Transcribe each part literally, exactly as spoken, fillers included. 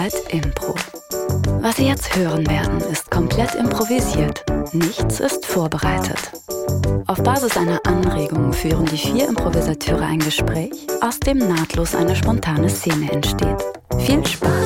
Arbeit Impro. Was Sie jetzt hören werden, ist komplett improvisiert. Nichts ist vorbereitet. Auf Basis einer Anregung führen die vier Improvisateure ein Gespräch, aus dem nahtlos eine spontane Szene entsteht. Viel Spaß!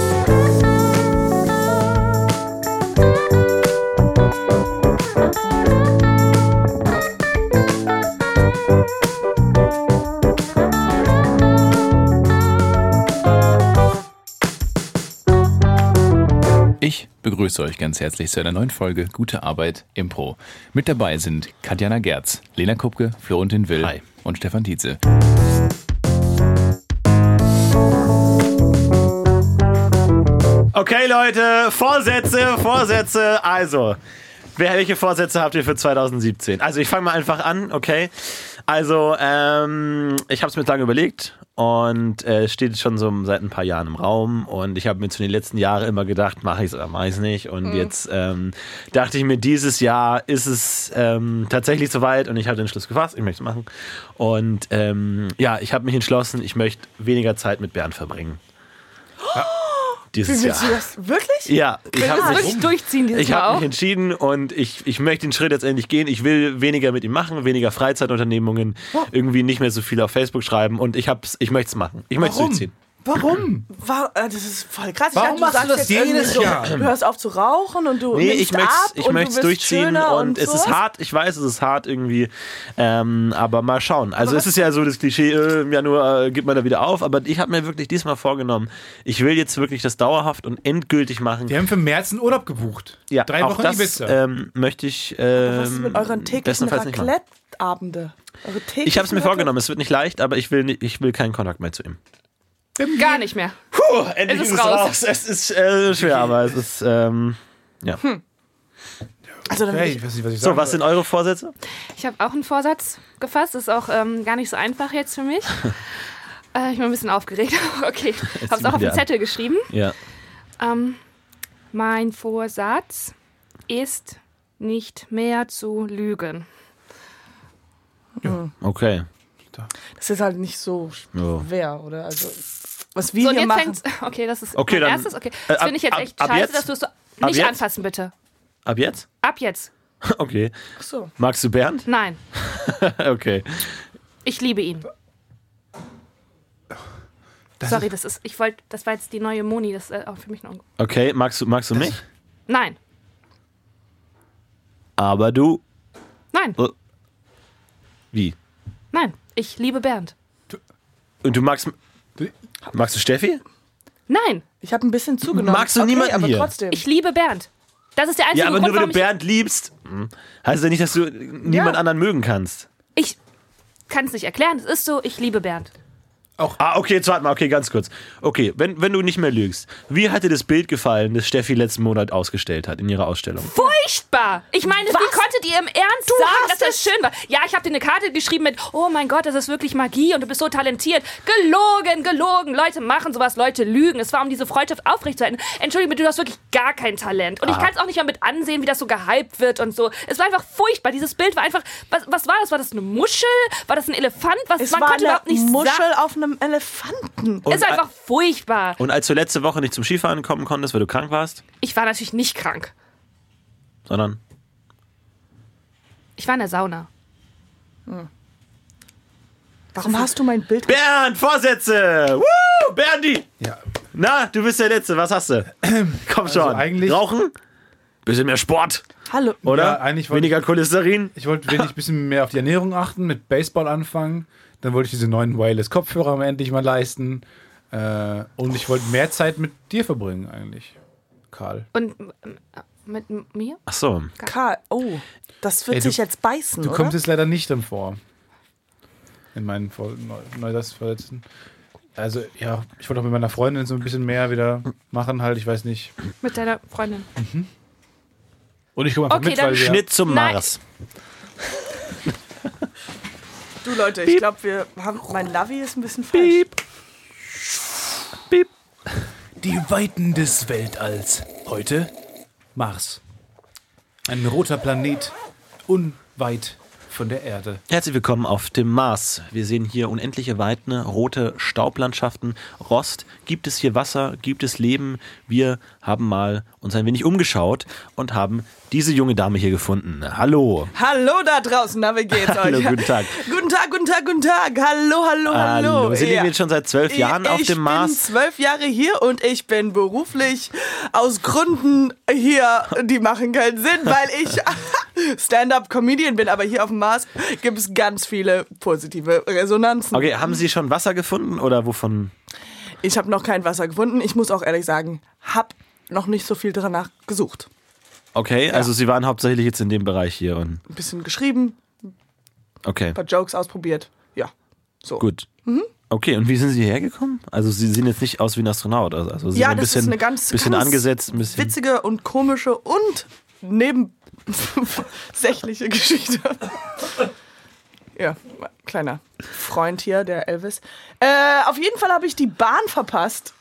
Ich begrüße euch ganz herzlich zu einer neuen Folge Gute Arbeit Impro. Mit dabei sind Katjana Gerz, Lena Kupke, Florentin Will Hi. Und Stefan Tietze. Okay, Leute, Vorsätze, Vorsätze. Also, welche Vorsätze habt ihr für zwanzig siebzehn? Also, ich fange mal einfach an, okay? Also, ähm, ich habe es mir lange überlegt und es äh, steht schon so seit ein paar Jahren im Raum und ich habe mir zu den letzten Jahren immer gedacht, mache ich es oder mache ich es nicht und mhm. jetzt ähm, dachte ich mir, dieses Jahr ist es ähm, tatsächlich soweit und ich habe den Entschluss gefasst, ich möchte es machen und ähm, ja, ich habe mich entschlossen, ich möchte weniger Zeit mit Bernd verbringen. Ja. Dieses Wie Jahr. willst du das wirklich? Ja, ich habe mich, wirklich durchziehen dieses ich Jahr hab auch. mich entschieden und ich, ich möchte den Schritt jetzt endlich gehen. Ich will weniger mit ihm machen, weniger Freizeitunternehmungen, oh. irgendwie nicht mehr so viel auf Facebook schreiben und ich hab's, ich möchte es machen. Ich möchte es durchziehen. Warum? War, das ist voll krass. Warum ich machst dachte, du das jedes so, Jahr? Du hörst auf zu rauchen und du Nee, nimmst ich möchte ab ich und möchte es du bist durchziehen schöner und, und es ist hart. Ich weiß, es ist hart irgendwie, ähm, aber mal schauen. Also es ist ja so das Klischee, äh, im Januar äh, gibt man da wieder auf, aber ich habe mir wirklich diesmal vorgenommen, ich will jetzt wirklich das dauerhaft und endgültig machen. Wir haben für März einen Urlaub gebucht. Ja, Drei auch Wochen das Ibiza. Ähm, möchte ich ähm, Was ist mit euren täglichen bestenfalls nicht machen. Raclette-Abende? Eure täglichen Ich habe es mir Raclette- vorgenommen, es wird nicht leicht, aber ich will, nicht, ich will keinen Kontakt mehr zu ihm. Gar nicht mehr. Puh, endlich Es ist ist es raus. raus. Es ist äh, schwer, aber es ist, ähm, ja. Hm. Also dann Hey, will ich weiß nicht, was ich So, sagen was sind eure Vorsätze? Ich habe auch einen Vorsatz gefasst. Ist auch ähm, gar nicht so einfach jetzt für mich. äh, ich bin ein bisschen aufgeregt. Okay, ich habe es auch auf den Zettel geschrieben. Ja. Ähm, mein Vorsatz ist, nicht mehr zu lügen. Okay. das ist halt nicht so Ja. schwer, oder? Also, was wir So, und hier jetzt machen. fängt's. Okay, das ist Okay, mein dann, erstes. Okay, äh, das ab- finde ich jetzt ab- echt ab scheiße, jetzt? dass du es so. Ab Nicht jetzt? anfassen, bitte. Ab jetzt? Ab jetzt. Okay. Ach so. Magst du Bernd? Nein. Okay. Ich liebe ihn. Das Sorry, ist- das ist. Ich wollte. Das war jetzt die neue Moni. Das ist äh, auch für mich noch. Okay, magst du, magst du mich? Nein. Aber du. Nein. Wie? Nein. Ich liebe Bernd. Und du magst. Magst du Steffi? Nein. Ich habe ein bisschen zugenommen. Magst du okay, niemanden aber hier? trotzdem. Ich liebe Bernd. Das ist der einzige Ja, aber Grund, nur wenn warum du Bernd liebst, hm, heißt ja nicht, dass du niemand Ja. anderen mögen kannst. ich. Ich kann es nicht erklären. Es ist so, ich liebe Bernd. Ah, okay, jetzt warte mal, okay, ganz kurz. Okay, wenn, wenn du nicht mehr lügst, wie hat dir das Bild gefallen, das Steffi letzten Monat ausgestellt hat in ihrer Ausstellung? Furchtbar! Ich meine, wie konntet ihr im Ernst Du sagen, hast dass das schön war? Ja, ich habe dir eine Karte geschrieben mit, oh mein Gott, das ist wirklich Magie und du bist so talentiert. Gelogen, gelogen. Leute machen sowas, Leute lügen. Es war, um diese Freundschaft aufrechtzuerhalten. Entschuldige, du hast wirklich gar kein Talent. Und ich kann es auch nicht mal mit ansehen, wie das so gehypt wird und so. Es war einfach furchtbar. Dieses Bild war einfach, was, was war das? War das eine Muschel? War das ein Elefant? Was, es man war konnte eine überhaupt nicht Muschel sagen. auf einem Elefanten. Und, Es ist einfach furchtbar. und als du letzte Woche nicht zum Skifahren kommen konntest, weil du krank warst, Ich war natürlich nicht krank. sondern Ich war in der Sauna. Warum hast du mein Bild... Bernd, Vorsätze! Woo, Berndi! Ja. Na, du bist der Letzte, was hast du? Komm schon. Also eigentlich- Rauchen? Bisschen mehr Sport, Hallo. oder? Ja, eigentlich wollte Weniger Cholesterin? Ich wollte wenig ein bisschen mehr auf die Ernährung achten, mit Baseball anfangen. Dann wollte ich diese neuen Wireless-Kopfhörer mal endlich mal leisten. Äh, und ich wollte mehr Zeit mit dir verbringen, eigentlich, Karl. Und äh, mit mir? Ach so. Karl, oh, das wird Ey, du- sich jetzt beißen, Du oder? kommst jetzt leider nicht dann vor. In meinen Vor- Neu- Neujahrsvorsätzen. Also, ja, ich wollte auch mit meiner Freundin so ein bisschen mehr wieder machen, halt, ich weiß nicht. Mit deiner Freundin. Und ich komme einfach Okay, mit, dann weil wir... Schnitt zum Nein. Mars. Du Leute, ich glaube, wir haben... Mein Lavi ist ein bisschen falsch. Piep. Die Weiten des Weltalls. Heute Mars. Ein roter Planet, unweit von der Erde. Herzlich willkommen auf dem Mars. Wir sehen hier unendliche Weiten, rote Staublandschaften, Rost. Gibt es hier Wasser? Gibt es Leben? Wir haben mal uns ein wenig umgeschaut und haben diese junge Dame hier gefunden. Hallo. Hallo da draußen, na, wie geht's euch? Hallo, guten Tag. Guten Tag, guten Tag, guten Tag. Hallo, hallo, hallo. Hallo. Wir sind Ja. jetzt schon seit zwölf Jahren auf dem Mars. Ich bin zwölf Jahre hier und ich bin beruflich aus Gründen hier, die machen keinen Sinn, weil ich Stand-up-Comedian bin. Aber hier auf dem Mars gibt es ganz viele positive Resonanzen. Okay, haben Sie schon Wasser gefunden oder wovon? Ich habe noch kein Wasser gefunden. Ich muss auch ehrlich sagen, habe noch nicht so viel danach gesucht. Okay, also Sie waren hauptsächlich jetzt in dem Bereich hier. Und Ein bisschen geschrieben, okay, ein paar Jokes ausprobiert. Ja, so. gut. Okay, und wie sind Sie hierher gekommen? Also Sie sehen jetzt nicht aus wie ein Astronaut. Also Sie Ja, sind ein das bisschen, ist eine ganz, bisschen ganz angesetzt. Ein bisschen. witzige und komische und nebensächliche Geschichte. Ja, kleiner Freund hier, der Elvis. Äh, auf jeden Fall habe ich die Bahn verpasst.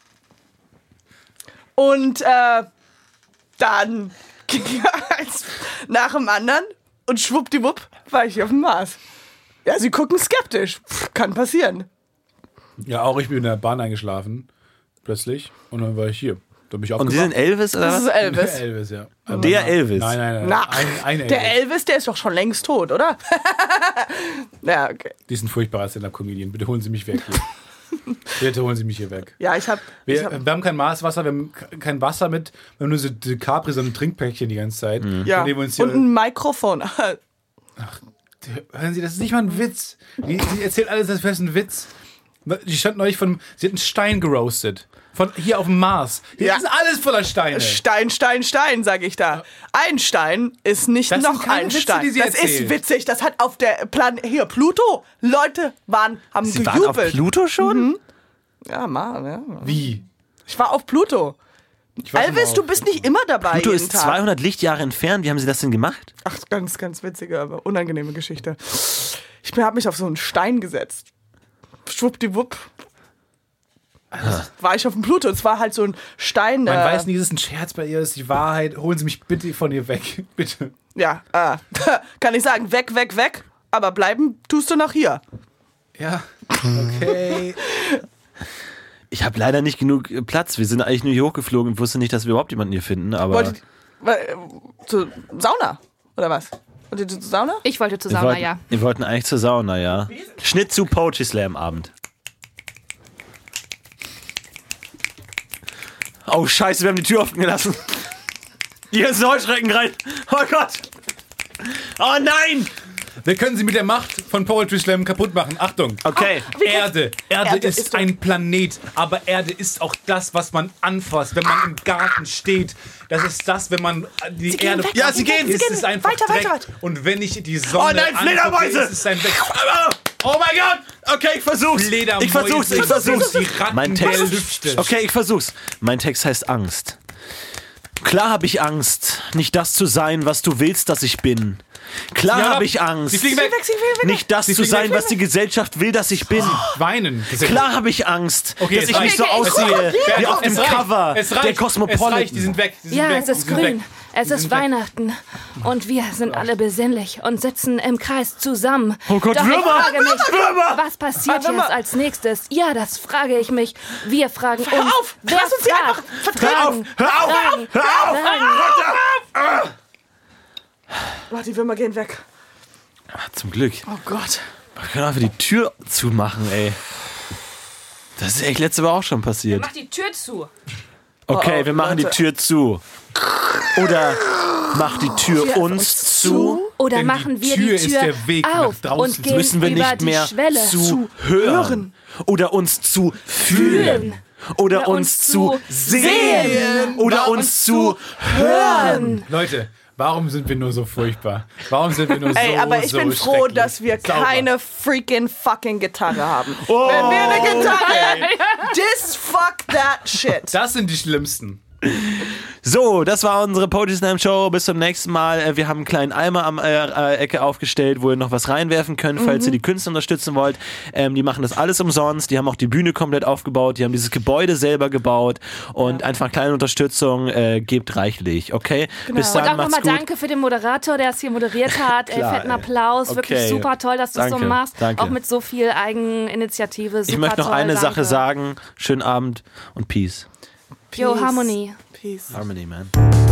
Und äh, dann ging eins nach dem anderen und schwuppdiwupp war ich auf dem Mars. Ja, sie gucken skeptisch. Pff, kann passieren. Ja, auch ich bin in der Bahn eingeschlafen, plötzlich. Und dann war ich hier. Da bin ich Und Sie sind aufgewacht. Elvis oder Das ist was? Elvis. Der Elvis, ja. Aber Der na- Elvis? Nein, nein, nein. Na, ein, ein Elvis. der Elvis, der ist doch schon längst tot, oder? Ja, okay. Die sind furchtbarer Stand-Up-Comedian. Bitte holen Sie mich weg hier. Bitte holen Sie mich hier weg. Ja, ich habe Wir, hab, wir haben kein Maßwasser, wir haben k- kein Wasser mit. Wir haben nur so die Capri, so ein Trinkpäckchen die ganze Zeit. ja. Von dem wir uns hier, und ein Mikrofon. hören Sie, das ist nicht mal ein Witz. Die, die erzählt alles, das wäre ein Witz. Die stand neulich von, sie hat einen Stein geroastet. Von hier auf dem Mars. Hier Ja. ist alles voller Steine. Stein, Stein, Stein, sag ich da. Ein Stein ist nicht Das sind noch keine ein Witze, Stein. die sie das erzählt. ist witzig. Das hat auf der Plan hier Pluto. Leute waren haben Sie waren auf gejubelt. Pluto schon? Ja, Mann, ja. Wie? Ich war auf Pluto. Ich war schon mal Elvis, du auf- bist nicht immer dabei Pluto jeden ist Tag. zweihundert Lichtjahre entfernt. Wie haben Sie das denn gemacht? Ach, ganz, ganz witzige, aber unangenehme Geschichte. Ich habe mich auf so einen Stein gesetzt. Schwuppdiwupp. War ich auf dem Pluto. Es war halt so ein Stein. Man äh, weiß nie, das ist ein Scherz bei ihr, das ist die Wahrheit. Holen Sie mich bitte von ihr weg. Bitte. Ja, äh, kann ich sagen, weg, weg, weg. Aber bleiben tust du noch hier. Ja. Okay. Ich habe leider nicht genug äh, Platz. Wir sind eigentlich nur hier hochgeflogen und wusste nicht, dass wir überhaupt jemanden hier finden. Aber Wolltet, äh, zur Sauna, oder was? Wollt ihr zur Sauna? Ich wollte zu wir Sauna, wollten, ja. wir wollten eigentlich zur Sauna, ja. Schnitt zu Poetry Slam Abend. Oh Scheiße, wir haben die Tür offen gelassen. Hier ist ein Heuschrecken rein. Oh Gott. Oh nein. Wir können sie mit der Macht von Poetry Slam kaputt machen. Achtung. Okay. Erde. Erde. Erde ist, ist doch- ein Planet, aber Erde ist auch das, was man anfasst, wenn man im Garten steht. Das ist das, wenn man die gehen Erde... weg, Ja, sie gehen. Ist gehen. es einfach Weiter, Dreck. weiter, weiter. Und wenn ich die Sonne Oh nein, angucke, Fledermäuse. ist es ein Weg. Oh mein Gott. Okay, ich versuch's. Fledermäuse Ich versuch's, ich versuch's. sind die Ratten Mein der Text. Lüfte. Okay, ich versuch's. Mein Text heißt Angst. Klar habe ich Angst, nicht das zu sein, was du willst, dass ich bin. Klar Ja, habe ich Angst, Sie fliegen weg. Sie fliegen weg. nicht das zu fliegen sein, weg. was die Gesellschaft will, dass ich bin. Weinen. Klar habe ich Angst, Okay, dass es ich nicht reicht. so Okay, aussehe Wer- wie auf dem es reicht. Cover Es reicht. der Es reicht, die Cosmopolitan. sind weg. Die sind Ja, weg. es die ist sind grün. weg. Es Die ist sind weg. Weihnachten. Und wir sind alle besinnlich und sitzen im Kreis zusammen. Oh Gott, Doch ich Würmer! frage mich, Würmer! was passiert Ah, Würmer! jetzt als nächstes? Ja, das frage ich mich. Wir fragen uns. auf! Wer Lass uns sie fragt? einfach vertreten! Hör auf! Hör auf! Fragen, Hör auf! Fragen. Oh, die Würmer gehen weg. Zum Glück. Oh Gott. Wir können einfach die Tür zumachen, ey. Das ist echt letzte Woche auch schon passiert. Mach die Tür zu. Okay, Oh, oh, wir machen Leute. die Tür zu. Oder mach die Tür uns zu. Oder Denn die machen wir Tür die ist Tür der Weg nach auf draußen. und gehen Müssen wir über nicht die mehr Schwelle. zu hören. Oder uns zu fühlen. Fühlen. Oder Oder uns uns zu zu sehen. Oder uns zu hören. Leute, warum sind wir nur so furchtbar? Warum sind wir nur so Ey, aber ich so bin froh, schrecklich? dass wir Sauber. keine freaking fucking Gitarre haben. Oh, Wenn wir eine Gitarre, this fuck that shit. Das sind die Schlimmsten. So, das war unsere Poetry Slam Show. Bis zum nächsten Mal. Wir haben einen kleinen Eimer am äh, Ecke aufgestellt, wo ihr noch was reinwerfen könnt, falls mhm. ihr die Künstler unterstützen wollt. Ähm, die machen das alles umsonst. Die haben auch die Bühne komplett aufgebaut. Die haben dieses Gebäude selber gebaut. Und ja. einfach kleine Unterstützung. Äh, gebt reichlich. Okay? Genau. Bis dann. Und auch macht's nochmal gut. danke für den Moderator, der es hier moderiert hat. Ey, fetten Applaus. Okay. Wirklich super toll, dass du es so machst. Danke. Auch mit so viel Eigeninitiative. Super ich möchte noch toll, eine danke. Sache sagen. Schönen Abend und Peace. Peace. Yo, Harmony. Peace. Harmony, man.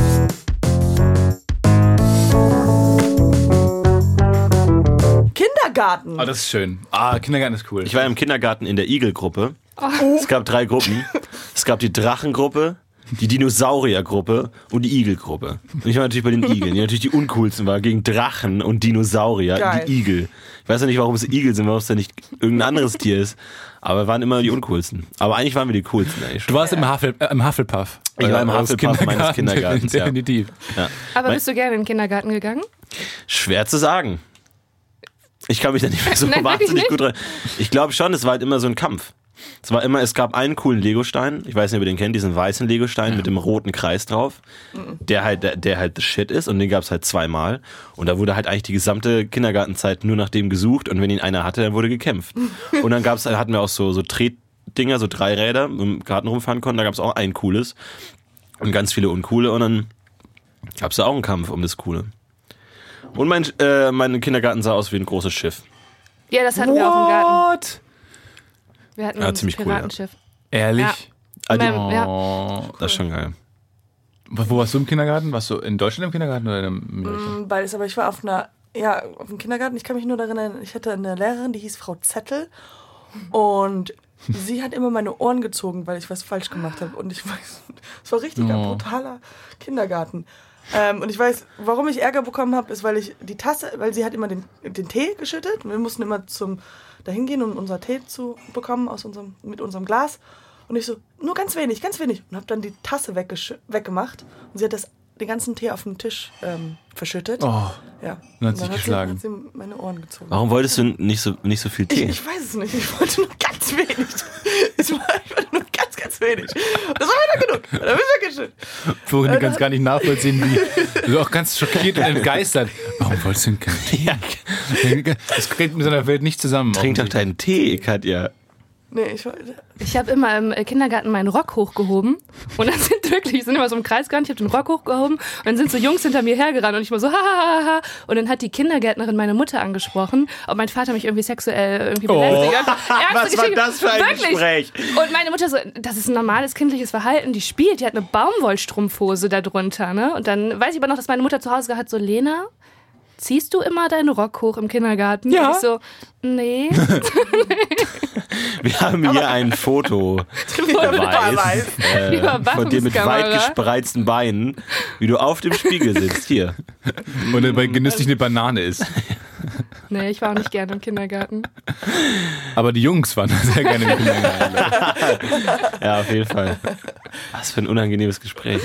Kindergarten. Oh, das ist schön. Ah, Kindergarten ist cool. Ich war im Kindergarten in der Igel-Gruppe. Oh. Es gab drei Gruppen. Es gab die Drachengruppe, die Dinosauriergruppe und die Igelgruppe. Und ich war natürlich bei den Igeln, die natürlich die uncoolsten war, gegen Drachen und Dinosaurier, Geil. die Igel. Ich weiß ja nicht, warum es Igel sind, warum es da nicht irgendein anderes Tier ist. Aber wir waren immer die uncoolsten. Aber eigentlich waren wir die coolsten. Eigentlich schon. Du warst im, Huffle, äh, im Hufflepuff. Ich war im Aus Hufflepuff meines Kindergartens. Ja. Definitiv. Ja. Aber Mein- bist du gerne in den Kindergarten gegangen? Schwer zu sagen. Ich kann mich da nicht mehr so Nein, wirklich wahnsinnig nicht? gut rein. Ich glaube schon, es war halt immer so ein Kampf. Es war immer, es gab einen coolen Legostein, ich weiß nicht, ob ihr den kennt, diesen weißen Legostein ja. mit dem roten Kreis drauf, der halt, der, der halt the shit ist und den gab es halt zweimal und da wurde halt eigentlich die gesamte Kindergartenzeit nur nach dem gesucht und wenn ihn einer hatte, dann wurde gekämpft. Und dann gab's, hatten wir auch so, so Tretdinger, so drei Räder, im Garten rumfahren konnten, da gab es auch ein cooles und ganz viele uncoole und dann gab es da auch einen Kampf um das Coole. Und mein, äh, mein Kindergarten sah aus wie ein großes Schiff. Ja, das hatten wir auch im Garten. What? Wir hatten Ja, ein ziemlich cool, Piratenschiff. Ehrlich? Ja. Ah, die, Mein- ja. Oh. das ist schon geil. Wo warst du im Kindergarten? Warst du in Deutschland im Kindergarten oder in Amerika? Mm, Beides, aber ich war auf einer, ja, auf dem Kindergarten. Ich kann mich nur daran erinnern, ich hatte eine Lehrerin, die hieß Frau Zettel und sie hat immer meine Ohren gezogen, weil ich was falsch gemacht habe. Und ich weiß, es war richtig ein Oh. brutaler Kindergarten. Ähm, und ich weiß, warum ich Ärger bekommen habe, ist, weil ich die Tasse, weil sie hat immer den, den Tee geschüttet. Und wir mussten immer zum dahin gehen, um unser Tee zu bekommen aus unserem, mit unserem Glas. Und ich so, nur ganz wenig, ganz wenig. Und habe dann die Tasse weggesch- weggemacht. Und sie hat das, den ganzen Tee auf den Tisch ähm, verschüttet. Oh. Ja. Dann hat Und sie dann geschlagen. hat sie, hat sie meine Ohren gezogen. Warum wolltest du nicht so, nicht so viel Ich, Tee? ich weiß es nicht. Ich wollte nur ganz wenig. Ich wollte nur ganz, ganz wenig. Das war wieder genug. Dann bin ich weggeschüttet. Florian, du kannst gar nicht nachvollziehen, wie du auch ganz schockiert und entgeistert. Warum wolltest du denn keinen Tee? Das kriegt mit seiner Welt nicht zusammen. Trink doch deinen Tee, Katja. Nee, ich wollte. Ich habe immer im Kindergarten meinen Rock hochgehoben und dann sind wirklich, sind immer so im Kreis gerannt, ich habe den Rock hochgehoben und dann sind so Jungs hinter mir hergerannt und ich war so ha ha ha ha und dann hat die Kindergärtnerin meine Mutter angesprochen, ob mein Vater mich irgendwie sexuell irgendwie belästigt. Oh. Was war das für ein wirklich? Gespräch? Und meine Mutter so, das ist ein normales kindliches Verhalten, die spielt, die hat eine Baumwollstrumpfhose da drunter, ne? Und dann weiß ich aber noch, dass meine Mutter zu Hause hat so, Lena, ziehst du immer deinen Rock hoch im Kindergarten? Ja. Und ich so, nee. Wir haben hier ein Foto, weiß, äh, von dir mit Überwachungskamera. weit gespreizten Beinen, wie du auf dem Spiegel sitzt. Hier. Und dabei genüsslich eine Banane ist. Nee, ich war auch nicht gerne im Kindergarten. Aber die Jungs waren sehr gerne im Kindergarten. Ja, auf jeden Fall. Was für ein unangenehmes Gespräch.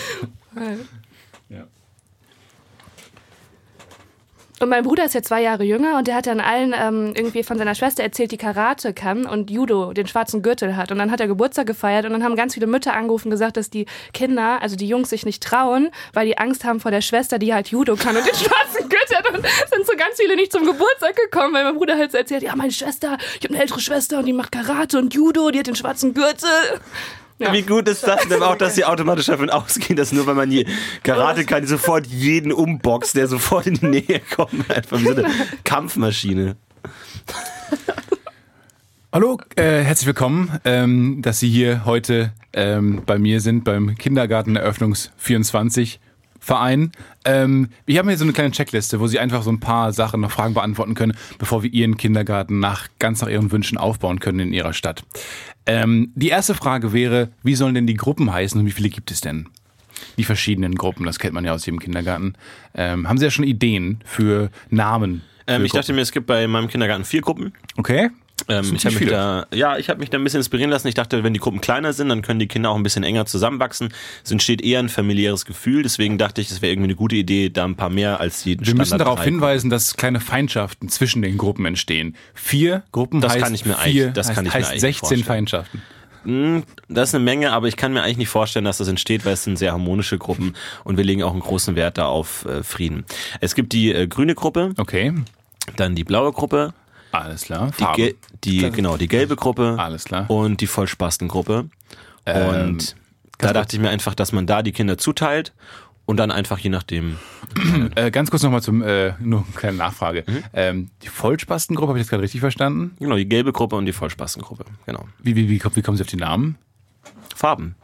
Und mein Bruder ist ja zwei Jahre jünger und der hat dann allen ähm, irgendwie von seiner Schwester erzählt, die Karate kann und Judo den schwarzen Gürtel hat. Und dann hat er Geburtstag gefeiert und dann haben ganz viele Mütter angerufen und gesagt, dass die Kinder, also die Jungs, sich nicht trauen, weil die Angst haben vor der Schwester, die halt Judo kann und den schwarzen Gürtel hat. Und sind so ganz viele nicht zum Geburtstag gekommen, weil mein Bruder halt so erzählt, ja, meine Schwester, ich habe eine ältere Schwester und die macht Karate und Judo, die hat den schwarzen Gürtel. Ja. Wie gut ist das denn auch, dass sie automatisch davon ausgehen, dass nur weil man je Karate kann, die sofort jeden umboxt, der sofort in die Nähe kommt. Einfach wie so eine Kampfmaschine. Hallo, äh, herzlich willkommen, ähm, dass Sie hier heute ähm, bei mir sind, beim Kindergarteneröffnungs vierundzwanzig Verein. Ähm, wir haben hier so eine kleine Checkliste, wo Sie einfach so ein paar Sachen, noch Fragen beantworten können, bevor wir Ihren Kindergarten nach ganz nach Ihren Wünschen aufbauen können in Ihrer Stadt. Ähm, die erste Frage wäre, wie sollen denn die Gruppen heißen und wie viele gibt es denn? Die verschiedenen Gruppen, das kennt man ja aus jedem Kindergarten. Ähm, haben Sie ja schon Ideen für Namen? Ähm, für ich dachte Gruppen? mir, es gibt bei meinem Kindergarten vier Gruppen. Okay. Ähm, sind ich habe mich viele. da, ja, ich habe mich da ein bisschen inspirieren lassen. Ich dachte, wenn die Gruppen kleiner sind, dann können die Kinder auch ein bisschen enger zusammenwachsen. Es entsteht eher ein familiäres Gefühl. Deswegen dachte ich, das wäre irgendwie eine gute Idee, da ein paar mehr als jeden Wir müssen Standard darauf drei. hinweisen, dass kleine Feindschaften zwischen den Gruppen entstehen. Vier Gruppen Das heißt kann ich mir vier, eigentlich- das heißt, kann ich mir heißt eigentlich sechzehn vorstellen. Feindschaften. mh, das ist eine Menge, aber ich kann mir eigentlich nicht vorstellen, dass das entsteht, weil es sind sehr harmonische Gruppen und wir legen auch einen großen Wert da auf äh, Frieden. Es gibt die äh, grüne Gruppe, Okay, dann die blaue Gruppe, alles klar. die, Farben. Ge- die genau die gelbe Gruppe Alles klar. und die Vollspastengruppe. Ähm, Und da dachte ich mir einfach, dass man da die Kinder zuteilt und dann einfach je nachdem. Äh, ganz kurz nochmal zum, äh, nur eine kleine Nachfrage. Mhm. Ähm, die Vollspastengruppe, habe ich das gerade richtig verstanden? Genau, die gelbe Gruppe und die Vollspastengruppe. Genau. Wie, wie, wie, wie kommen Sie auf die Namen? Farben.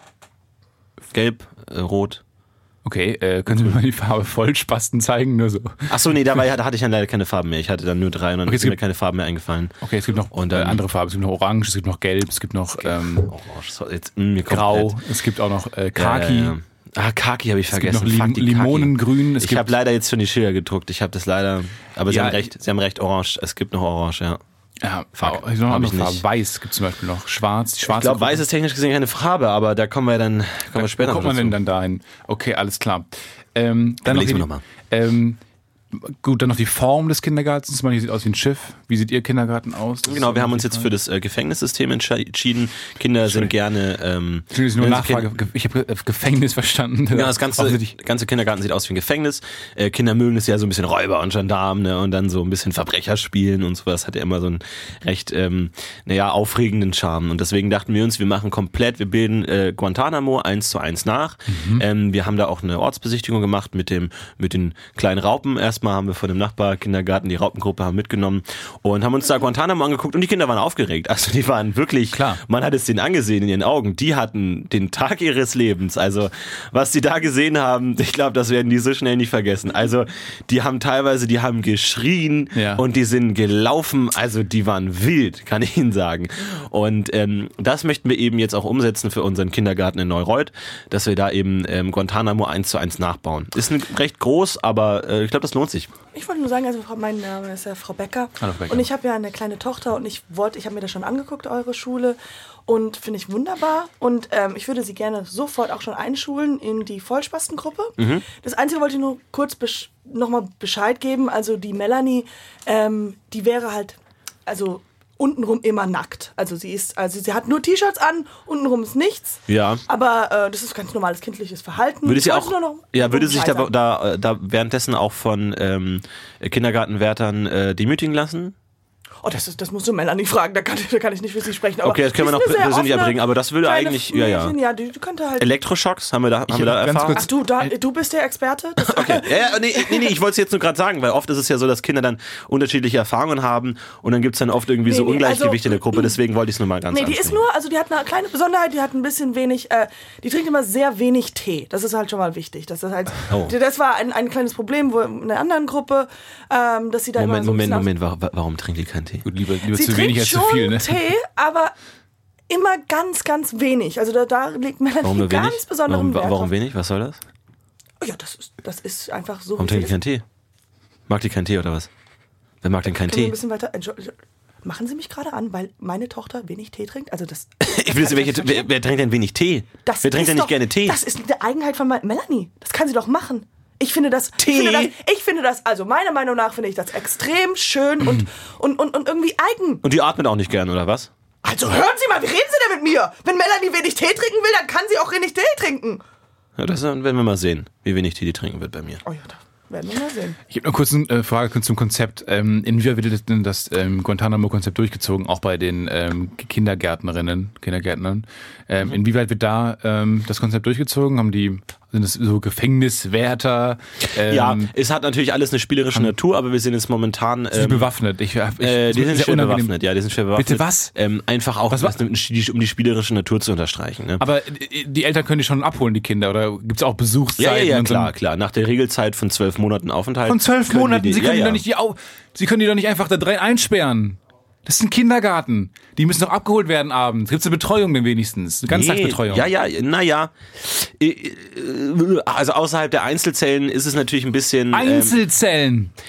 Gelb, äh, rot. Okay, äh, können Sie mir mal die Farbe Vollspasten zeigen? Nur so. Achso, nee, dabei hatte hatte ich dann leider keine Farben mehr. Ich hatte dann nur drei und dann Okay, es sind mir gibt- keine Farben mehr eingefallen. Okay, es gibt noch Und äh, dann- andere Farben. Es gibt noch Orange, es gibt noch Gelb, es gibt noch ähm, Orange, so, jetzt, mh, mir Grau, komplett. es gibt auch noch äh, Khaki. Ja, ja, ja. Ah, Khaki habe ich Es gibt vergessen. noch Lim Fuck, die Limonengrün. Es Ich gibt, habe leider jetzt schon die Schilder gedruckt. Ich habe das leider. Aber Sie Ja, haben recht. Sie haben recht. Orange. Es gibt noch Orange. Ja. ja, Fuck, auch, es gibt noch hab andere ich Farben. nicht. Weiß gibt es zum Beispiel noch. Schwarz, die Ich schwarze glaube, Gruppe. weiß ist technisch gesehen keine Farbe, aber da kommen wir dann kommen wir später Wo kommt noch man denn dazu. dann dahin? Okay, alles klar. Ähm, dann Überleg's noch, mir die- noch mal. Ähm, gut, dann noch die Form des Kindergartens. Zum Beispiel sieht aus wie ein Schiff. Wie sieht Ihr Kindergarten aus? Das Genau, ist wir haben so uns die jetzt Frage. für das äh, Gefängnissystem entschi- entschieden. Kinder sind gerne. Ähm, Entschuldigung, dass ich nur wenn sie Nachfrage. Kind- Ge- Ich habe äh, Gefängnis verstanden. Ja, das ganze, Offensichtlich- ganze Kindergarten sieht aus wie ein Gefängnis. Äh, Kinder mögen es ja so ein bisschen Räuber und Gendarmen, ne, und dann so ein bisschen Verbrecher spielen und sowas. Hat ja immer so einen recht, ähm, naja, aufregenden Charme. Und deswegen dachten wir uns, wir machen komplett, wir bilden äh, Guantanamo eins zu eins nach. Mhm. Ähm, wir haben da auch eine Ortsbesichtigung gemacht mit dem, mit den kleinen Raupen. Erstmal haben wir von dem Nachbarkindergarten die Raupengruppe haben mitgenommen und haben uns da Guantanamo angeguckt und die Kinder waren aufgeregt. Also die waren wirklich, Klar. man hat es denen angesehen in ihren Augen. Die hatten den Tag ihres Lebens. Also was die da gesehen haben, ich glaube, das werden die so schnell nicht vergessen. Also die haben teilweise, die haben geschrien Ja. und die sind gelaufen. Also die waren wild, kann ich Ihnen sagen. Und ähm, das möchten wir eben jetzt auch umsetzen für unseren Kindergarten in Neureuth, dass wir da eben ähm, Guantanamo eins zu eins nachbauen. Ist ein, recht groß, aber äh, ich glaube, das lohnt sich. Ich wollte nur sagen, also Frau- mein Name ist ja Frau Becker. Hallo, Frau Becker. Und ich habe ja eine kleine Tochter und ich wollte, ich habe mir das schon angeguckt, eure Schule. Und finde ich wunderbar. Und ähm, ich würde sie gerne sofort auch schon einschulen in die Vollspastengruppe. Mhm. Das Einzige wollte ich nur kurz besch- nochmal Bescheid geben. Also die Melanie, ähm, die wäre halt, also untenrum immer nackt. Also sie ist, also sie hat nur T-Shirts an, untenrum ist nichts. Ja. Aber äh, das ist ganz normales kindliches Verhalten. Würde sie Ich auch, wollte nur noch- ja, würde sich Bescheid da, sagen. da, da währenddessen auch von ähm, Kindergartenwärtern äh, demütigen lassen? Oh, das, ist, das musst du Melanie fragen, da kann, da kann ich nicht für sie sprechen. Aber Okay, das können wir die noch ist eine sehr persönlich offene, erbringen, aber das würde kleine eigentlich- ja, ja. Mädchen, ja, die, die könnte halt. Elektroschocks, haben wir da, haben wir da hab ganz Erfahrung? kurz- Ach du, da, du bist der Experte? Das, Okay. Ja, ja, nee, nee, nee, ich wollte es jetzt nur gerade sagen, weil oft ist es ja so, dass Kinder dann unterschiedliche Erfahrungen haben und dann gibt es dann oft irgendwie Nee, so nee, Ungleichgewicht also- in der Gruppe, deswegen wollte ich es nur mal ganz Nee, die ist ansprechen. nur, also die hat eine kleine Besonderheit, die hat ein bisschen wenig, äh, die trinkt immer sehr wenig Tee. Das ist halt schon mal wichtig. Das ist halt, Oh. das war ein, ein kleines Problem wo in einer anderen Gruppe, ähm, dass sie da Moment, immer so ein Moment, bisschen Moment, wa- warum trinkt die keinen Tee? Gut, lieber, lieber Sie zu trinkt wenig als zu schon viel, ne? Tee, aber immer ganz, ganz wenig. Also da, da legt Melanie Warum nur ganz wenig? besonderen Warum, Wert warum drauf. wenig? Was soll das? Ja, das ist, das ist einfach so. Warum wie sie trinkt die keinen Tee? Mag die keinen Tee oder was? Wer mag denn keinen Können wir ein Tee? bisschen weiter. Entschuldigung, machen Sie mich gerade an, weil meine Tochter wenig Tee trinkt? Also das. Ich will wissen, welche, wer, wer trinkt denn wenig Tee? das wer trinkt ist denn nicht doch, gerne Tee? Das ist eine Eigenheit von Mel- Melanie. Das kann sie doch machen. Ich finde das. Tee? Ich finde das, ich finde das, also meiner Meinung nach finde ich das extrem schön und, und, und, und irgendwie eigen. Und die atmet auch nicht gern, oder was? Also hören Sie mal, wie reden Sie denn mit mir? Wenn Melanie wenig Tee trinken will, dann kann sie auch wenig Tee trinken. Ja, das werden wir mal sehen, wie wenig Tee die trinken wird bei mir. Oh ja, da werden wir mal sehen. Ich habe noch kurz eine äh, Frage zum Konzept. Ähm, inwieweit wird denn das ähm, Guantanamo-Konzept durchgezogen, auch bei den ähm, Kindergärtnerinnen, Kindergärtnern? Ähm, inwieweit wird da ähm, das Konzept durchgezogen? Haben die, sind das so Gefängniswärter? Ähm, Ja, es hat natürlich alles eine spielerische Natur, aber wir sind jetzt momentan. sind die Ähm, bewaffnet? Ich, ich, äh, die das sind ist schwer unangenehm. bewaffnet, ja, die sind schwer bewaffnet. Bitte was? Ähm, einfach auch, Was war- was, um die spielerische Natur zu unterstreichen. Ne? Aber äh, die Eltern können die schon abholen, die Kinder? Oder gibt es auch Besuchszeiten? Ja, ja, ja, und so? klar, klar. Nach der Regelzeit von zwölf Monaten Aufenthalt. Von zwölf können die Monaten? die- Sie können ja, die ja. doch nicht die Au Sie können die doch nicht einfach da drin einsperren. Das ist ein Kindergarten. Die müssen doch abgeholt werden abends. Gibt es eine Betreuung denn wenigstens? Eine Ganztagsbetreuung? Nee, ja, ja, naja. Also außerhalb der Einzelzellen ist es natürlich ein bisschen. Ähm, Einzelzellen.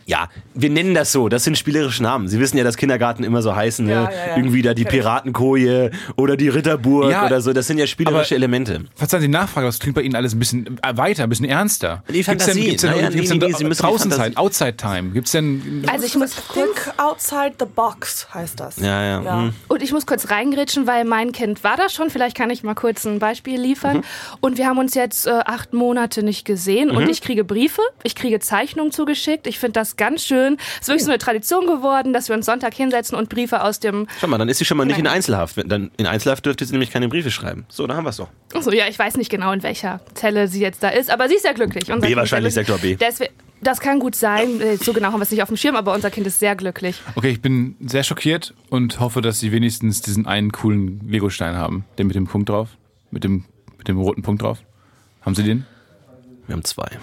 Ja, wir nennen das so. Das sind spielerische Namen. Sie wissen ja, dass Kindergarten immer so heißen. Ne? Ja, ja, ja. Irgendwie da die Piratenkoje oder die Ritterburg Ja, oder so. Das sind ja spielerische aber- Elemente. Verzeihen Sie die Nachfrage, das klingt bei Ihnen alles ein bisschen weiter, ein bisschen ernster. Die Fantasie. Gibt's denn, Naja, gibt's denn, gibt's denn nee, nee, Sie müssen die draußen Fantasie- Zeit, Outside Time? Gibt's denn... Also ich muss kurz, Think outside the box heißt das. Ja, ja. Ja. Hm. und ich muss kurz reingrätschen, weil mein Kind war da schon. Vielleicht kann ich mal kurz ein Beispiel liefern. Mhm. Und wir haben uns jetzt äh, acht Monate nicht gesehen und ich kriege Briefe, ich kriege Zeichnungen zugeschickt. Ich finde das ganz schön. Es ist wirklich so eine Tradition geworden, dass wir uns Sonntag hinsetzen und Briefe aus dem... Schau mal, dann ist sie schon mal nicht in Nein. Einzelhaft. Wenn- Dann in Einzelhaft dürfte sie nämlich keine Briefe schreiben. So, da haben wir es doch. Achso, ja, ich weiß nicht genau, in welcher Zelle sie jetzt da ist, aber sie ist sehr glücklich. Unser B Kind ist wahrscheinlich, sehr Sektor B. glücklich. Deswe- Das kann gut sein. Äh, So genau haben wir es nicht auf dem Schirm, aber unser Kind ist sehr glücklich. Okay, ich bin sehr schockiert und hoffe, dass Sie wenigstens diesen einen coolen Legostein haben. Den mit dem Punkt drauf. Mit dem, mit dem roten Punkt drauf. Haben Sie den? Wir haben zwei.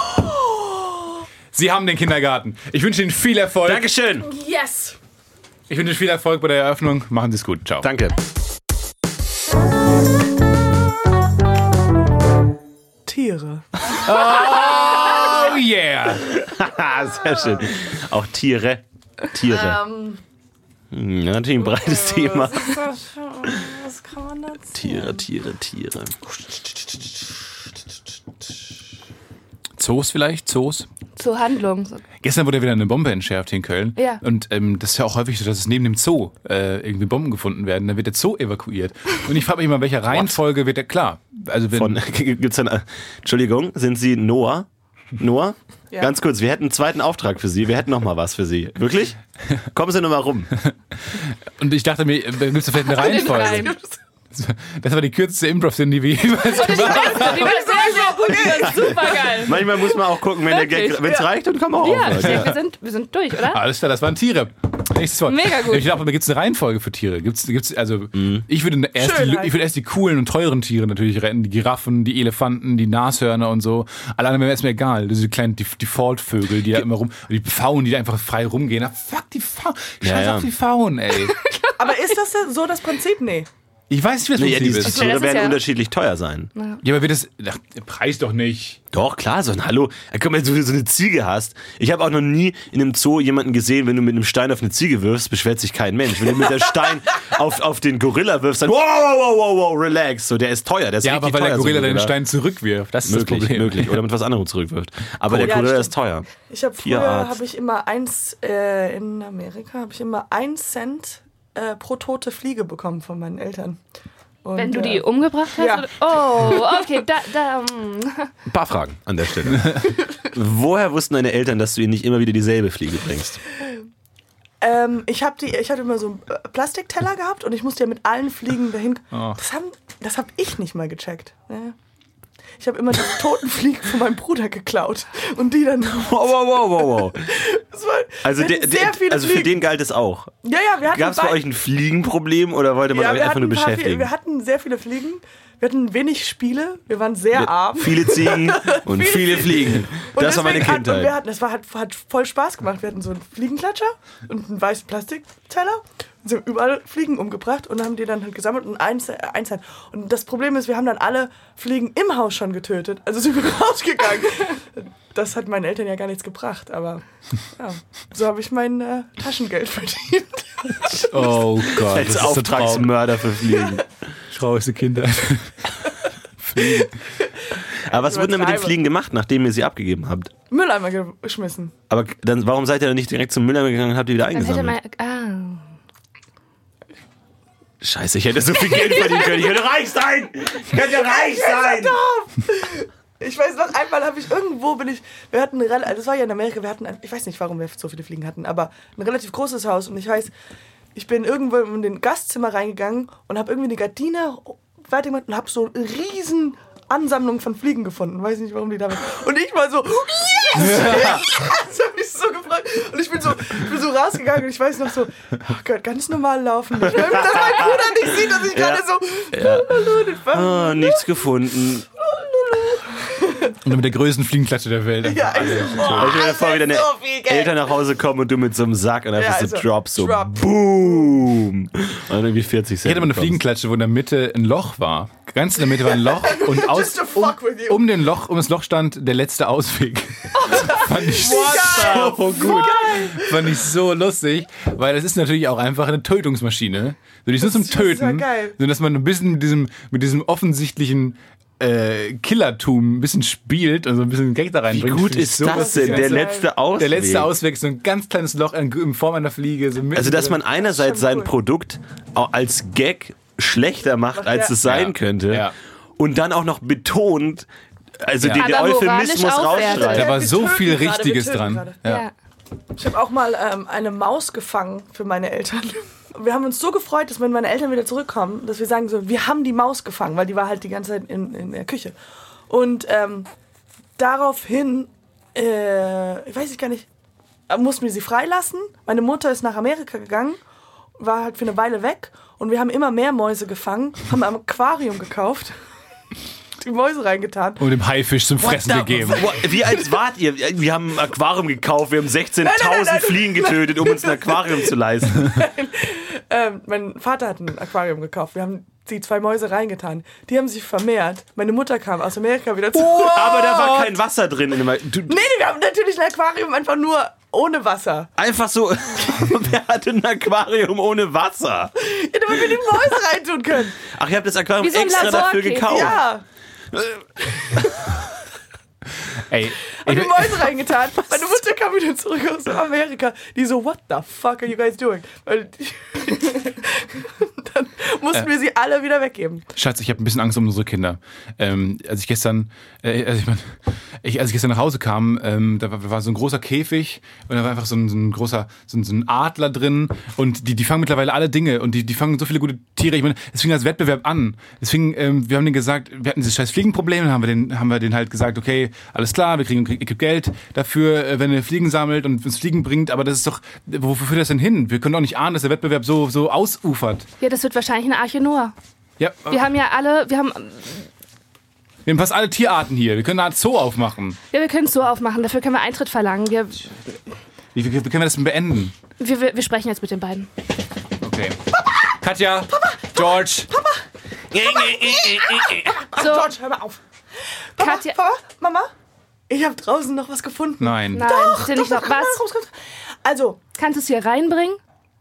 Sie haben den Kindergarten. Ich wünsche Ihnen viel Erfolg. Dankeschön. Yes! Ich wünsche Ihnen viel Erfolg bei der Eröffnung. Machen Sie es gut. Ciao. Danke. Tiere. Oh yeah. Sehr schön. Auch Tiere. Tiere. Ähm, Hm, ja, natürlich ein breites Thema. was kann man da Tiere, Tiere, Tiere. Zoos vielleicht? Zoos? Zur Handlung. Gestern wurde wieder eine Bombe entschärft hier in Köln. Ja. Und ähm, das ist ja auch häufig so, dass es neben dem Zoo äh, irgendwie Bomben gefunden werden. Dann wird der Zoo evakuiert. Und ich frage mich mal, in welcher Reihenfolge wird der klar? Also wenn, Von, gibt's dann, Entschuldigung, sind Sie Noah? Noah? Ja. Ganz kurz, wir hätten einen zweiten Auftrag für Sie. Wir hätten noch mal was für Sie. Wirklich? Kommen Sie noch mal rum. und ich dachte mir, gibt es vielleicht eine Reihenfolge? Rein. Das war die kürzeste Improv-Szene, die wir jemals Ich weiß, die war sehr, sehr gut. Die war super geil. Manchmal muss man auch gucken, wenn Wirklich? es reicht, dann kann man auch Ja, ich aufhören. denke, wir sind, wir sind durch, oder? Alles klar, das waren Tiere. Nächstes Wort. Mega gut. Ich dachte, gibt es eine Reihenfolge für Tiere? Gibt's, gibt's, also, ich würde erst die, Schönheit. ich würde erst die coolen und teuren Tiere natürlich retten. Die Giraffen, die Elefanten, die Nashörner und so. Alle anderen wäre es mir egal. Diese kleinen Def- Default-Vögel, die da immer rum, die Pfauen, die da einfach frei rumgehen. Ah, fuck die Pfauen. Scheiß Ja, ja. auf die Pfauen, ey. Aber ist das denn so das Prinzip? Nee. Ich weiß nicht, wie das Nee, ja, die, Prinzip die ist. Tiere das ist werden ja- unterschiedlich teuer sein. Ja, aber wird das, ach, Preis doch nicht. Doch, klar, so ein Hallo. Ja, guck mal, wenn du so eine Ziege hast. Ich habe auch noch nie in einem Zoo jemanden gesehen, wenn du mit einem Stein auf eine Ziege wirfst, beschwert sich kein Mensch. Wenn du mit der Stein auf, auf den Gorilla wirfst, dann wow, wow, wow, wow, wow, relax. So, der ist teuer. Der ist Ja, richtig aber weil teuer, der so ein Gorilla den Gorilla. Stein zurückwirft. Das ist Möglich, das Problem. möglich. Oder mit was anderem zurückwirft. Aber der Ja, Gorilla stimmt. ist teuer. Ich habe früher Tierarzt. habe ich immer eins äh, in Amerika habe ich immer ein Cent äh, pro tote Fliege bekommen von meinen Eltern. Und, Wenn du die äh, umgebracht hast? ja. Oder? Oh, okay, da, da, mm. Ein paar Fragen an der Stelle. Woher wussten deine Eltern, dass du ihnen nicht immer wieder dieselbe Fliege bringst? Ähm, ich habe die, ich hatte immer so einen äh, Plastikteller gehabt und ich musste ja mit allen Fliegen dahin. Oh. Das haben, das habe ich nicht mal gecheckt. Ja. Ich habe immer die toten Fliegen von meinem Bruder geklaut und die dann. Wow, wow, wow, wow, wow. Das war, Also, wir der, hatten der, sehr viele also für Fliegen. den galt es auch. Ja, ja, wir hatten Gab es bei beid- euch ein Fliegenproblem oder wollte man ja, euch wir einfach nur hatten ein paar beschäftigen? Viel, wir hatten sehr viele Fliegen. Wir hatten wenig Spiele. Wir waren sehr arm. Viele Ziegen und viele Viele Fliegen. Und Das war meine deswegen hat- Und wir Kindheit. hatten, das war, hat, hat voll Spaß gemacht. Wir hatten so einen Fliegenklatscher und einen weißen Plastikteller und sind überall Fliegen umgebracht und haben die dann halt gesammelt und eins, äh, eins halt. Und das Problem ist, wir haben dann alle Fliegen im Haus schon getötet. Also sind wir rausgegangen. Das hat meinen Eltern ja gar nichts gebracht, aber ja, so habe ich mein äh, Taschengeld verdient. Oh Gott. Als das ist so Auftragsmörder für Fliegen. traurigste Kinder. Aber was wurde denn mit den übertreibe. Fliegen gemacht, nachdem ihr sie abgegeben habt? Mülleimer geschmissen. Aber dann, warum seid ihr dann nicht direkt zum Mülleimer gegangen und habt die wieder Dann hätte eingesammelt? man. Ah. Scheiße, ich hätte so viel Geld verdienen können. Ich könnte reich sein! Ich könnte reich sein! Ich weiß noch, einmal habe ich irgendwo, bin ich, wir hatten, eine rel- das war ja in Amerika, wir hatten, ein, ich weiß nicht, warum wir so viele Fliegen hatten, aber ein relativ großes Haus und ich weiß, ich bin irgendwo in den Gastzimmer reingegangen und habe irgendwie eine Gardine weitergemacht und habe so eine riesen Ansammlung von Fliegen gefunden, weiß nicht, warum die da waren. Und ich war so, yes! Das hat mich so gefreut. Und ich bin so, ich bin so rausgegangen und ich weiß noch so, oh Gott, ganz normal laufen. Ich will, dass mein Bruder nicht sieht, dass ich Ja. gerade so, Ja. den Fang- Oh, nichts gefunden. Und mit der größten Fliegenklatsche der Welt. Ja, also, oh, Ich stell dir vor, wie deine so viel Geld. Eltern nach Hause kommen und du mit so einem Sack und einfach Ja, so also, Drop, so Drop. Boom. Und dann irgendwie vierzig Cent. Ich hatte mal eine bekommst. Fliegenklatsche, wo in der Mitte ein Loch war. Ganz in der Mitte war ein Loch und aus, Just to um, fuck with you. um, den Loch, um das Loch stand der letzte Ausweg. Fand ich What so gut. Fand ich so lustig, weil das ist natürlich auch einfach eine Tötungsmaschine. So, die ist nur zum ist total Töten, geil. sondern dass man ein bisschen mit diesem, mit diesem offensichtlichen äh, Killertum ein bisschen spielt und so ein bisschen Gag da Wie reinbringt. gut Finde ich ist so das lustig. denn? Der geil. letzte Ausweg. Der letzte Ausweg ist so ein ganz kleines Loch in, in Form einer Fliege. So Also, dass man mittendrin. einerseits schon sein cool. Produkt auch als Gag schlechter macht, als Ja. es sein Ja. könnte. Ja. Und dann auch noch betont, also Ja. den der Aber Euphemismus moralisch aufwertet. rausstreicht. Da war Wir so töten viel gerade, Richtiges wir töten dran. gerade. Ja. Ja. Ich habe auch mal ähm, eine Maus gefangen für meine Eltern. Wir haben uns so gefreut, dass wenn meine Eltern wieder zurückkommen, dass wir sagen so, wir haben die Maus gefangen, weil die war halt die ganze Zeit in, in der Küche. Und ähm, daraufhin, äh, ich weiß ich gar nicht, äh, mussten wir sie freilassen. Meine Mutter ist nach Amerika gegangen, war halt für eine Weile weg. Und wir haben immer mehr Mäuse gefangen, haben ein Aquarium gekauft, die Mäuse reingetan. Und dem Haifisch zum Fressen What the- gegeben. What- Wie alt wart ihr? Wir haben ein Aquarium gekauft, wir haben nein, nein, sechzehntausend nein. Fliegen getötet, um uns ein Aquarium zu leisten. Ähm, mein Vater hat ein Aquarium gekauft. Wir haben die zwei Mäuse reingetan. Die haben sich vermehrt. Meine Mutter kam aus Amerika wieder zurück. Aber da war kein Wasser drin. In dem, du, Nee, nee, wir haben natürlich ein Aquarium einfach nur ohne Wasser. einfach so, wer hatte ein Aquarium ohne Wasser? Ja, damit wir die Mäuse reintun können. Ach, ihr habt das Aquarium Wie so ein extra dafür Laborkäfig. gekauft. Ja, Ey, und ich, die Mäuse reingetan. Meine Mutter kam wieder zurück aus Amerika. Die so, what the fuck are you guys doing? Weil die dann mussten wir sie alle wieder weggeben. Schatz, ich habe ein bisschen Angst um unsere Kinder. Ähm, als ich gestern, äh, also ich mein, ich, als ich gestern nach Hause kam, ähm, da war, war so ein großer Käfig und da war einfach so ein, so ein großer, so ein, so ein Adler drin und die, die fangen mittlerweile alle Dinge und die, die fangen so viele gute Tiere. Ich meine, es fing als Wettbewerb an. Deswegen, ähm, wir haben denen gesagt, wir hatten dieses scheiß Fliegenproblem, dann haben wir den, haben wir denen halt gesagt, okay, alles klar, wir kriegen, ihr kriegt Geld dafür, äh, wenn ihr Fliegen sammelt und uns Fliegen bringt, aber das ist doch, wofür führt das denn hin? Wir können doch nicht ahnen, dass der Wettbewerb so, so ausufert. Ja, das wird wahrscheinlich eine Arche Noah. Ja, Wir haben ja alle, wir haben, wir haben fast alle Tierarten hier. Wir können eine Art Zoo aufmachen. ja, wir können es so aufmachen. Dafür können wir Eintritt verlangen. Wir, Wie, wie, wie können wir das denn beenden? wir, wir, wir sprechen jetzt mit den beiden. Okay. Katja, George, So, George, hör mal auf. Papa, Katja- Papa, Mama, ich habe draußen noch was gefunden. nein. nein, bitte nicht noch komm mal was. raus, komm, komm. Also, Kannst du es hier reinbringen?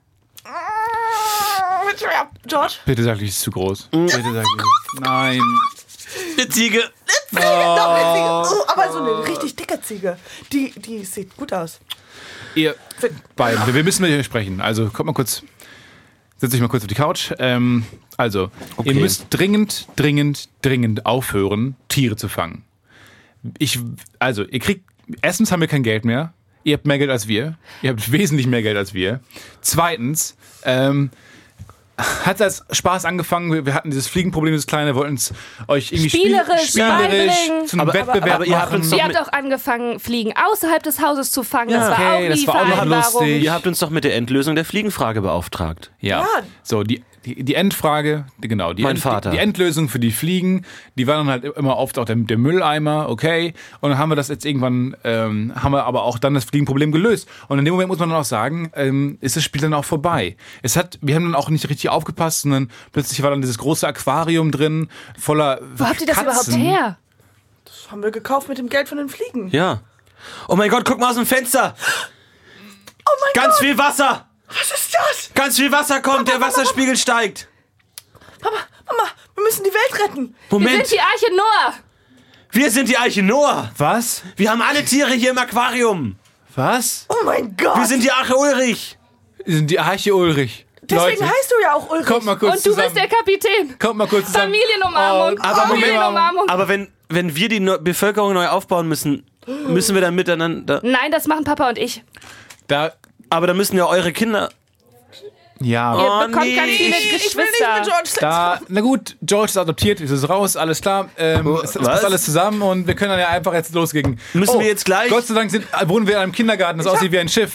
George, Bitte sag nicht, es ist zu groß. Bitte sag nicht. Nein. Eine Ziege. doch, eine Ziege. Oh, aber so eine richtig dicke Ziege. Die, die sieht gut aus. Ihr beiden, wir- wir müssen mit euch sprechen. Also kommt mal kurz, setzt euch mal kurz auf die Couch. Ähm, also, Okay. ihr müsst dringend, dringend, dringend aufhören, Tiere zu fangen. Ich, also, ihr kriegt, erstens haben wir kein Geld mehr. Ihr habt mehr Geld als wir. Ihr habt wesentlich mehr Geld als wir. Zweitens, ähm, hat als Spaß angefangen. Wir, wir hatten dieses Fliegenproblem, das kleine, wollten es euch irgendwie spiel- Spielerisch spielerisch beibringen. zu einem Aber- Wettbewerb aber ihr habt machen. uns doch Ihr mit- habt auch angefangen, Fliegen außerhalb des Hauses zu fangen. Ja, das war okay, auch das die war auch noch Vereinbarung. lustig. Ihr habt uns doch mit der Endlösung der Fliegenfrage beauftragt. Ja. Ja. So, die, die, die Endfrage, die, genau, die, Mein End, Vater. Die, die Endlösung für die Fliegen, die war dann halt immer oft auch der, der Mülleimer, okay. Und dann haben wir das jetzt irgendwann, ähm, haben wir aber auch dann das Fliegenproblem gelöst. Und in dem Moment muss man dann auch sagen, ähm, ist das Spiel dann auch vorbei. Es hat, wir haben dann auch nicht richtig aufgepasst, sondern plötzlich war dann dieses große Aquarium drin, voller Wo habt ihr das Katzen. überhaupt her? Das haben wir gekauft mit dem Geld von den Fliegen. Ja. Oh mein Gott, guck mal aus dem Fenster. Oh mein Ganz Gott, viel Wasser. was ist das? Ganz viel Wasser kommt, der Wasserspiegel steigt. Papa, Mama, wir müssen die Welt retten. Wir Moment, sind die Arche Noah. wir sind die Arche Noah. Was? Wir haben alle Tiere hier im Aquarium. Was? Oh mein Gott. Wir sind die Arche Ulrich. Wir sind die Arche Ulrich. Deswegen Leute, heißt du ja auch Ulrich. kommt mal kurz Und du zusammen. bist der Kapitän. Kommt mal kurz zusammen. Familienumarmung. Oh, aber Moment, Familienumarmung. Aber wenn, wenn wir die Neu- Bevölkerung neu aufbauen müssen, müssen wir dann miteinander. Nein, das machen Papa und ich. Da, Aber da müssen ja eure Kinder. ja. Ihr Oh, bekommt nee. ganz viele ich will nicht mit Geschwister. George Sex Da, na gut, George ist adoptiert, ist es raus, alles klar. Ähm, es, es was? passt alles zusammen und wir können dann ja einfach jetzt losgehen. Müssen wir jetzt gleich? Gott sei Dank sind, wohnen wir in einem Kindergarten, das aussieht wie ein Schiff.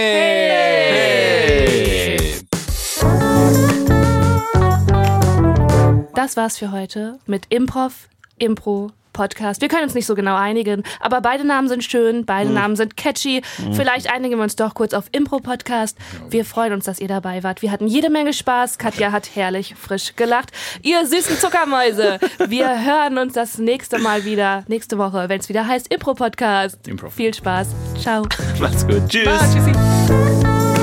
Hey! Das war's für heute mit Improv, Impro, Podcast. Wir können uns nicht so genau einigen, aber beide Namen sind schön, beide mhm. Namen sind catchy. Mhm. Vielleicht einigen wir uns doch kurz auf Impro-Podcast. Wir freuen uns, dass ihr dabei wart. Wir hatten jede Menge Spaß. Katja hat herrlich frisch gelacht. Ihr süßen Zuckermäuse, wir hören uns das nächste Mal wieder, nächste Woche, wenn es wieder heißt Impro-Podcast. Impro. Viel Spaß. Ciao. Macht's gut. Tschüss. Ah, tschüssi.